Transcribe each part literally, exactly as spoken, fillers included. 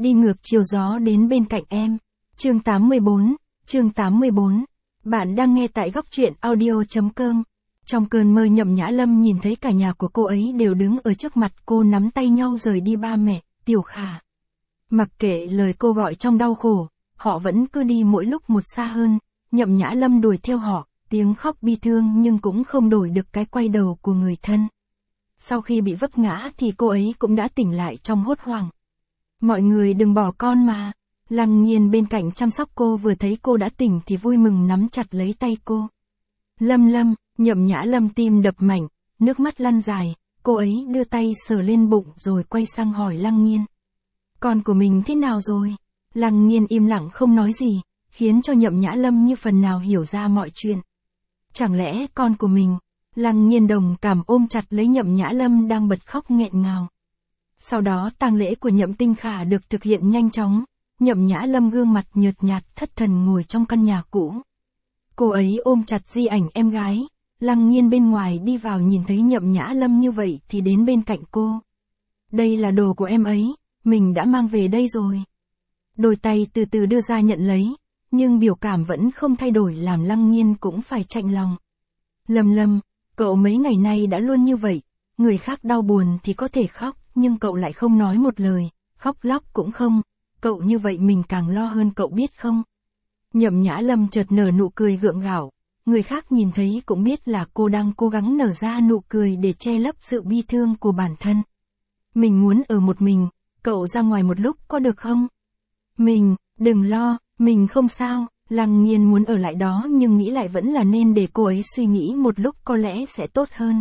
Đi ngược chiều gió đến bên cạnh em. Chương tám mươi bốn, chương tám mươi bốn. Bạn đang nghe tại góc truyện audio chấm com. Trong cơn mơ Nhậm Nhã Lâm nhìn thấy cả nhà của cô ấy đều đứng ở trước mặt cô nắm tay nhau rời đi ba mẹ, Tiểu Khả. Mặc kệ lời cô gọi trong đau khổ, họ vẫn cứ đi mỗi lúc một xa hơn, Nhậm Nhã Lâm đuổi theo họ, tiếng khóc bi thương nhưng cũng không đổi được cái quay đầu của người thân. Sau khi bị vấp ngã thì cô ấy cũng đã tỉnh lại trong hốt hoảng. Mọi người đừng bỏ con mà. Lăng Nhiên bên cạnh chăm sóc cô vừa thấy cô đã tỉnh thì vui mừng nắm chặt lấy tay cô. Lâm Lâm, Nhậm Nhã Lâm tim đập mạnh, nước mắt lăn dài, cô ấy đưa tay sờ lên bụng rồi quay sang hỏi Lăng Nhiên. Con của mình thế nào rồi? Lăng Nhiên im lặng không nói gì, khiến cho Nhậm Nhã Lâm như phần nào hiểu ra mọi chuyện. Chẳng lẽ con của mình? Lăng Nhiên đồng cảm ôm chặt lấy Nhậm Nhã Lâm đang bật khóc nghẹn ngào. Sau đó tang lễ của Nhậm Tinh Khả được thực hiện nhanh chóng, Nhậm Nhã Lâm gương mặt nhợt nhạt thất thần ngồi trong căn nhà cũ. Cô ấy ôm chặt di ảnh em gái, Lăng Nhiên bên ngoài đi vào nhìn thấy Nhậm Nhã Lâm như vậy thì đến bên cạnh cô. Đây là đồ của em ấy, mình đã mang về đây rồi. Đôi tay từ từ đưa ra nhận lấy, nhưng biểu cảm vẫn không thay đổi làm Lăng Nhiên cũng phải chạnh lòng. Lâm Lâm, cậu mấy ngày nay đã luôn như vậy, người khác đau buồn thì có thể khóc, nhưng cậu lại không nói một lời, khóc lóc cũng không, cậu như vậy mình càng lo hơn cậu biết không? Nhậm Nhã Lâm chợt nở nụ cười gượng gạo, người khác nhìn thấy cũng biết là cô đang cố gắng nở ra nụ cười để che lấp sự bi thương của bản thân. Mình muốn ở một mình, cậu ra ngoài một lúc có được không? Mình, đừng lo, mình không sao. Lăng Nhiên muốn ở lại đó nhưng nghĩ lại vẫn là nên để cô ấy suy nghĩ một lúc có lẽ sẽ tốt hơn.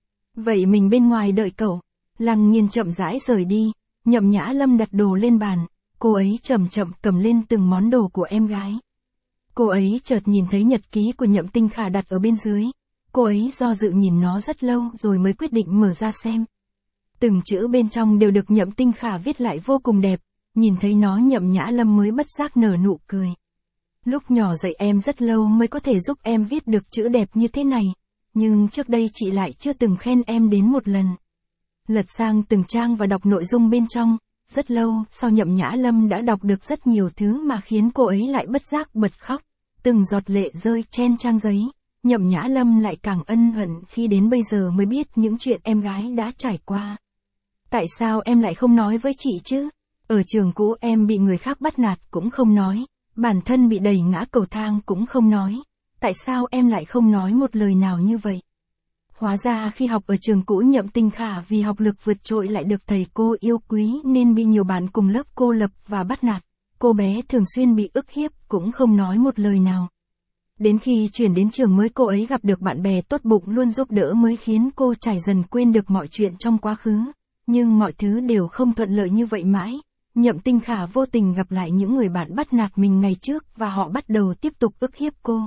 Vậy mình bên ngoài đợi cậu. Lăng Nhiên chậm rãi rời đi, Nhậm Nhã Lâm đặt đồ lên bàn, cô ấy chậm chậm cầm lên từng món đồ của em gái. Cô ấy chợt nhìn thấy nhật ký của Nhậm Tinh Khả đặt ở bên dưới, cô ấy do dự nhìn nó rất lâu rồi mới quyết định mở ra xem. Từng chữ bên trong đều được Nhậm Tinh Khả viết lại vô cùng đẹp, nhìn thấy nó Nhậm Nhã Lâm mới bất giác nở nụ cười. Lúc nhỏ dạy em rất lâu mới có thể giúp em viết được chữ đẹp như thế này, nhưng trước đây chị lại chưa từng khen em đến một lần. Lật sang từng trang và đọc nội dung bên trong, rất lâu sau Nhậm Nhã Lâm đã đọc được rất nhiều thứ mà khiến cô ấy lại bất giác bật khóc, từng giọt lệ rơi trên trang giấy, Nhậm Nhã Lâm lại càng ân hận khi đến bây giờ mới biết những chuyện em gái đã trải qua. Tại sao em lại không nói với chị chứ? Ở trường cũ em bị người khác bắt nạt cũng không nói, bản thân bị đẩy ngã cầu thang cũng không nói, tại sao em lại không nói một lời nào như vậy? Hóa ra khi học ở trường cũ Nhậm Tinh Khả vì học lực vượt trội lại được thầy cô yêu quý nên bị nhiều bạn cùng lớp cô lập và bắt nạt, cô bé thường xuyên bị ức hiếp cũng không nói một lời nào. Đến khi chuyển đến trường mới cô ấy gặp được bạn bè tốt bụng luôn giúp đỡ mới khiến cô trải dần quên được mọi chuyện trong quá khứ, nhưng mọi thứ đều không thuận lợi như vậy mãi. Nhậm Tinh Khả vô tình gặp lại những người bạn bắt nạt mình ngày trước và họ bắt đầu tiếp tục ức hiếp cô.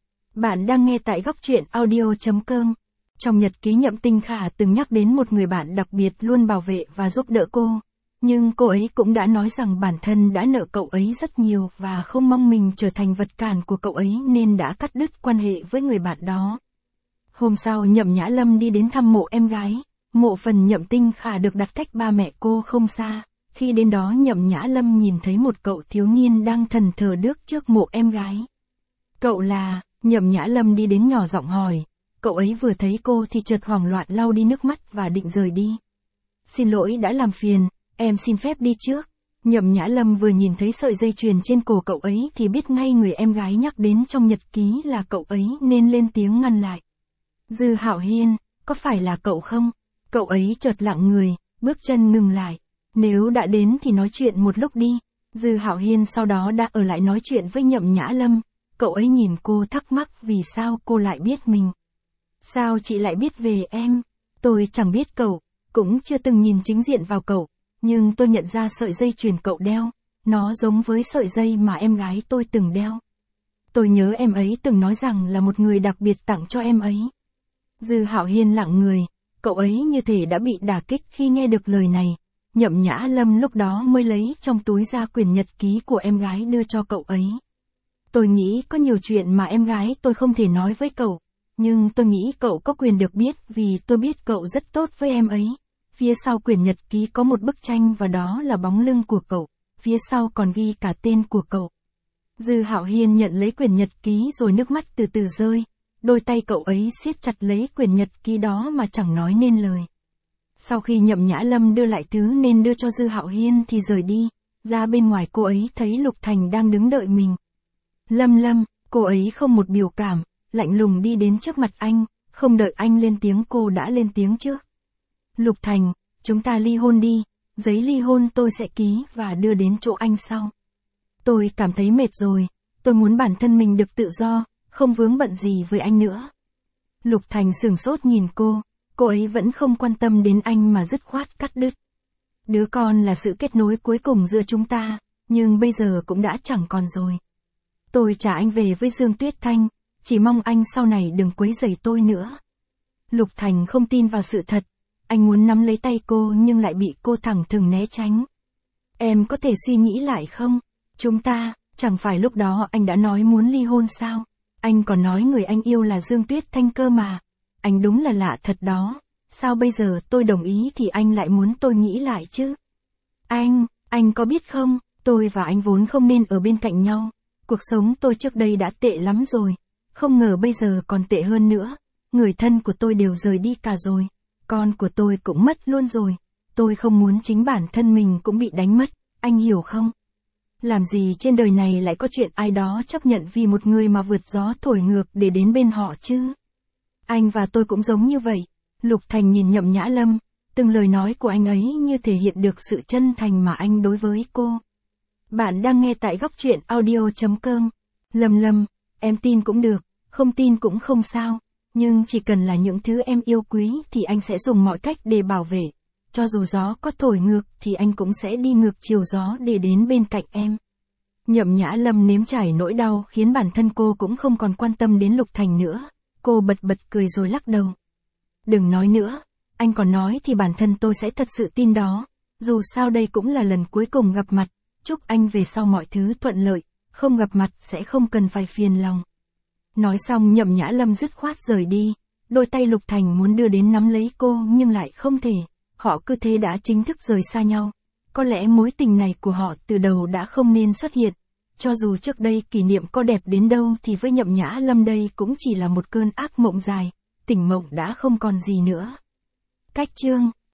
Bạn đang nghe tại góc truyện audio chấm com. Trong nhật ký Nhậm Tinh Khả từng nhắc đến một người bạn đặc biệt luôn bảo vệ và giúp đỡ cô, nhưng cô ấy cũng đã nói rằng bản thân đã nợ cậu ấy rất nhiều và không mong mình trở thành vật cản của cậu ấy nên đã cắt đứt quan hệ với người bạn đó. Hôm sau Nhậm Nhã Lâm đi đến thăm mộ em gái, mộ phần Nhậm Tinh Khả được đặt cách ba mẹ cô không xa. Khi đến đó Nhậm Nhã Lâm nhìn thấy một cậu thiếu niên đang thần thờ đức trước mộ em gái. Cậu là, Nhậm Nhã Lâm đi đến nhỏ giọng hỏi, cậu ấy vừa thấy cô thì chợt hoảng loạn lau đi nước mắt và định rời đi. Xin lỗi đã làm phiền, em xin phép đi trước. Nhậm Nhã Lâm vừa nhìn thấy sợi dây chuyền trên cổ cậu ấy thì biết ngay người em gái nhắc đến trong nhật ký là cậu ấy nên lên tiếng ngăn lại. Dư Hạo Hiên, có phải là cậu không? Cậu ấy chợt lặng người, bước chân ngừng lại. Nếu đã đến thì nói chuyện một lúc đi. Dư Hạo Hiên sau đó đã ở lại nói chuyện với Nhậm Nhã Lâm. Cậu ấy nhìn cô thắc mắc vì sao cô lại biết mình. Sao chị lại biết về em? Tôi chẳng biết cậu, cũng chưa từng nhìn chính diện vào cậu, nhưng tôi nhận ra sợi dây chuyền cậu đeo, nó giống với sợi dây mà em gái tôi từng đeo. Tôi nhớ em ấy từng nói rằng là một người đặc biệt tặng cho em ấy. Dư Hạo Hiên lặng người, cậu ấy như thể đã bị đả kích khi nghe được lời này. Nhậm Nhã Lâm lúc đó mới lấy trong túi ra quyển nhật ký của em gái đưa cho cậu ấy. Tôi nghĩ có nhiều chuyện mà em gái tôi không thể nói với cậu, nhưng tôi nghĩ cậu có quyền được biết vì tôi biết cậu rất tốt với em ấy. Phía sau quyển nhật ký có một bức tranh và đó là bóng lưng của cậu. phía sau còn ghi cả tên của cậu. Dư Hạo Hiên nhận lấy quyển nhật ký rồi nước mắt từ từ rơi, đôi tay cậu ấy siết chặt lấy quyển nhật ký đó mà chẳng nói nên lời. Sau khi Nhậm Nhã Lâm đưa lại thứ nên đưa cho Dư Hạo Hiên thì rời đi, ra bên ngoài cô ấy thấy Lục Thành đang đứng đợi mình. Lâm Lâm, cô ấy không một biểu cảm, lạnh lùng đi đến trước mặt anh, không đợi anh lên tiếng cô đã lên tiếng trước. Lục Thành, chúng ta ly hôn đi, giấy ly hôn tôi sẽ ký và đưa đến chỗ anh sau. Tôi cảm thấy mệt rồi, tôi muốn bản thân mình được tự do, không vướng bận gì với anh nữa. Lục Thành sửng sốt nhìn cô, cô ấy vẫn không quan tâm đến anh mà dứt khoát cắt đứt. Đứa con là sự kết nối cuối cùng giữa chúng ta, nhưng bây giờ cũng đã chẳng còn rồi. Tôi trả anh về với Dương Tuyết Thanh, chỉ mong anh sau này đừng quấy rầy tôi nữa. Lục Thành không tin vào sự thật, anh muốn nắm lấy tay cô nhưng lại bị cô thẳng thừng né tránh. Em có thể suy nghĩ lại không? Chúng ta, chẳng phải lúc đó anh đã nói muốn ly hôn sao? Anh còn nói người anh yêu là Dương Tuyết Thanh cơ mà. Anh đúng là lạ thật đó. Sao bây giờ tôi đồng ý thì anh lại muốn tôi nghĩ lại chứ? Anh, anh có biết không, tôi và anh vốn không nên ở bên cạnh nhau. Cuộc sống tôi trước đây đã tệ lắm rồi. Không ngờ bây giờ còn tệ hơn nữa. Người thân của tôi đều rời đi cả rồi. Con của tôi cũng mất luôn rồi. Tôi không muốn chính bản thân mình cũng bị đánh mất, anh hiểu không? Làm gì trên đời này lại có chuyện ai đó chấp nhận vì một người mà vượt gió thổi ngược để đến bên họ chứ? Anh và tôi cũng giống như vậy. Lục Thành nhìn Nhậm Nhã Lâm, từng lời nói của anh ấy như thể hiện được sự chân thành mà anh đối với cô. Bạn đang nghe tại góc truyện audio chấm com. Lâm Lâm, em tin cũng được, không tin cũng không sao, nhưng chỉ cần là những thứ em yêu quý thì anh sẽ dùng mọi cách để bảo vệ. Cho dù gió có thổi ngược thì anh cũng sẽ đi ngược chiều gió để đến bên cạnh em. Nhậm Nhã Lâm nếm trải nỗi đau khiến bản thân cô cũng không còn quan tâm đến Lục Thành nữa. Cô bật bật cười rồi lắc đầu. Đừng nói nữa, anh còn nói thì bản thân tôi sẽ thật sự tin đó. Dù sao đây cũng là lần cuối cùng gặp mặt, chúc anh về sau mọi thứ thuận lợi, không gặp mặt sẽ không cần phải phiền lòng. Nói xong Nhậm Nhã Lâm dứt khoát rời đi, đôi tay Lục Thành muốn đưa đến nắm lấy cô nhưng lại không thể. Họ cứ thế đã chính thức rời xa nhau. Có lẽ mối tình này của họ từ đầu đã không nên xuất hiện. Cho dù trước đây kỷ niệm có đẹp đến đâu thì với Nhậm Nhã Lâm đây cũng chỉ là một cơn ác mộng dài. Tỉnh mộng đã không còn gì nữa. Cách chương